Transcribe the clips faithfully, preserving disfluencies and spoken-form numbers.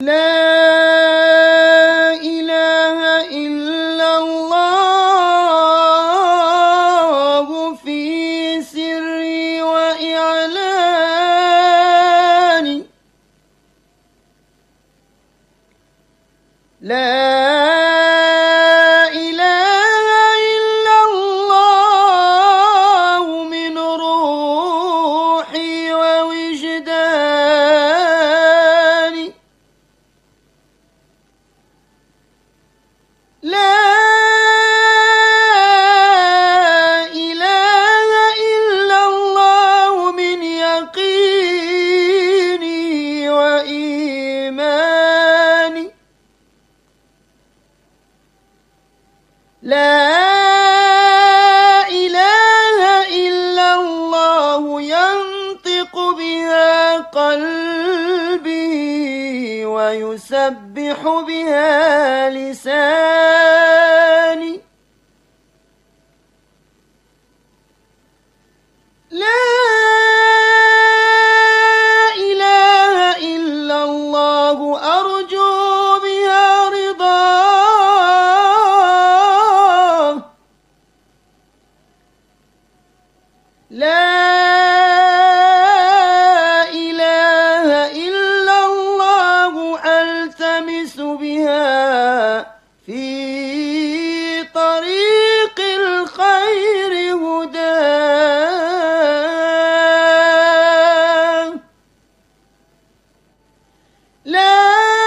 لا إله إلا الله في سري وإعلاني. لا إله إلا الله من روحي ووجداني. لا إله إلا الله من يقيني وإيماني. لا إله إلا الله ينطق بها قلبي ويسبح بها لساني. لا إله إلا الله أرجو بها رضاه. لا إله إلا الله ألتمس بها في طريق الخير هداه. لا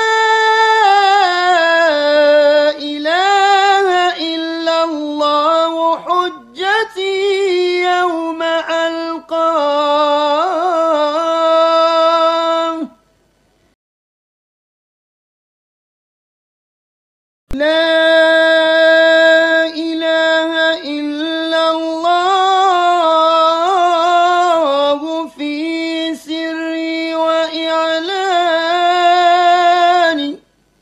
إله إلا الله حجتي يوم ألقاه. لا إله إلا الله في سري وإعلاني.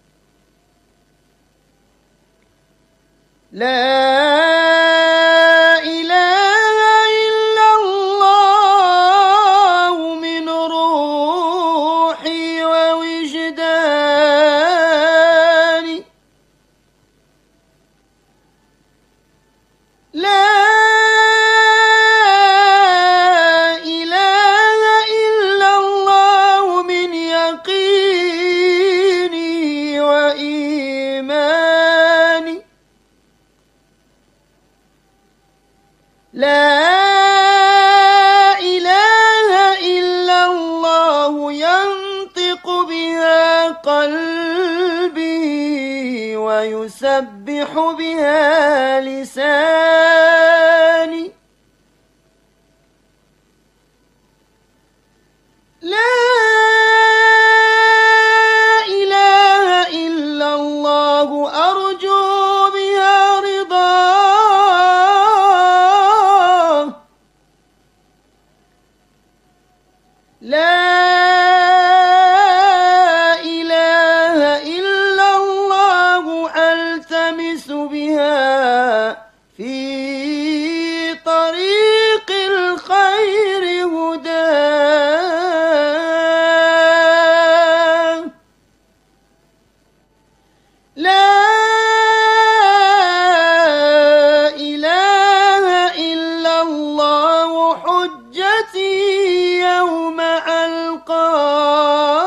لا إله إلا الله من روحي ووجداني. لا إله إلا الله من يقيني وإيماني. لا إله إلا الله ينطق بها قلبي ويسبح بها لساني. لا إله إلا الله أرجو بها رضاه. لا إله إلا الله ألتمس بها في طريق الخير هداه. لا إله إلا الله حجتي يوم ألقاه.